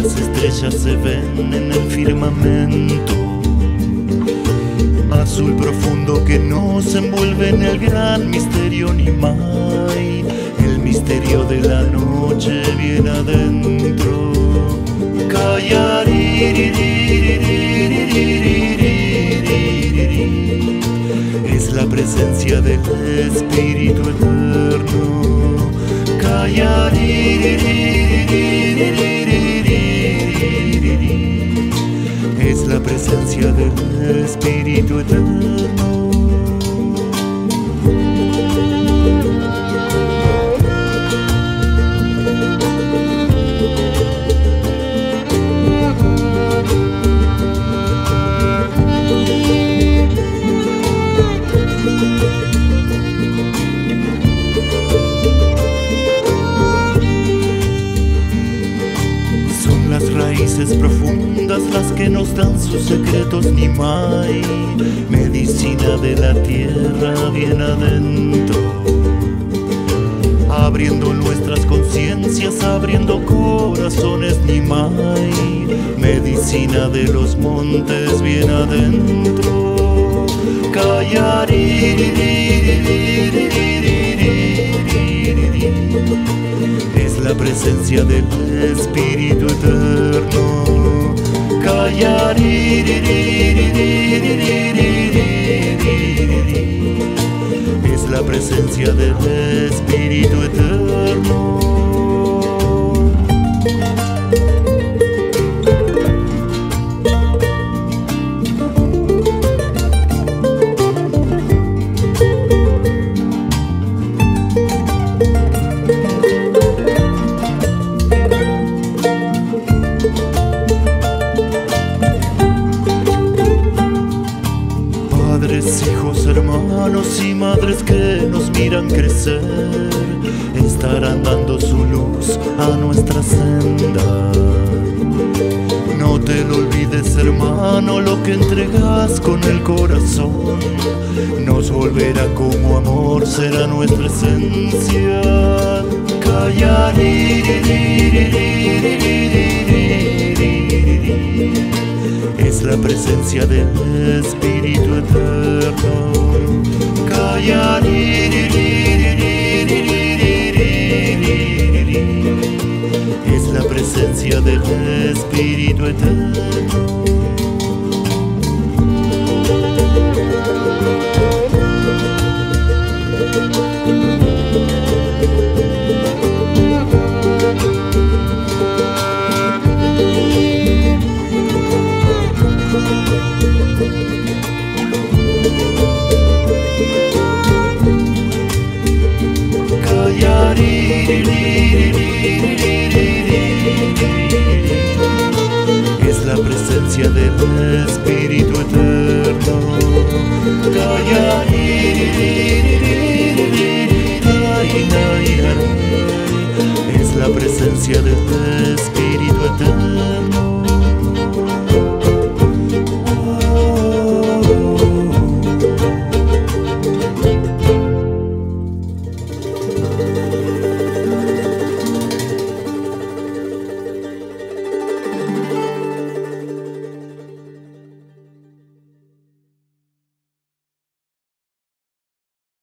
las estrellas se ven en el firmamento azul profundo que nos envuelve en el gran misterio Nimai. El misterio de la noche bien adentro. Es la presencia del Espíritu Eterno. Es la presencia del Espíritu Eterno. Raíces profundas las que nos dan sus secretos Nimai, medicina de la tierra bien adentro, abriendo nuestras conciencias, abriendo corazones Nimai, medicina de los montes bien adentro. Es la presencia del Espíritu Eterno. Es la presencia del Espíritu Eterno. Hijos, hermanos y madres que nos miran crecer, estarán dando su luz a nuestra senda. No te lo olvides, hermano, lo que entregas con el corazón nos volverá como amor, será nuestra esencia. Es la presencia del Espíritu Eterno. Es la presencia del Espíritu Eterno.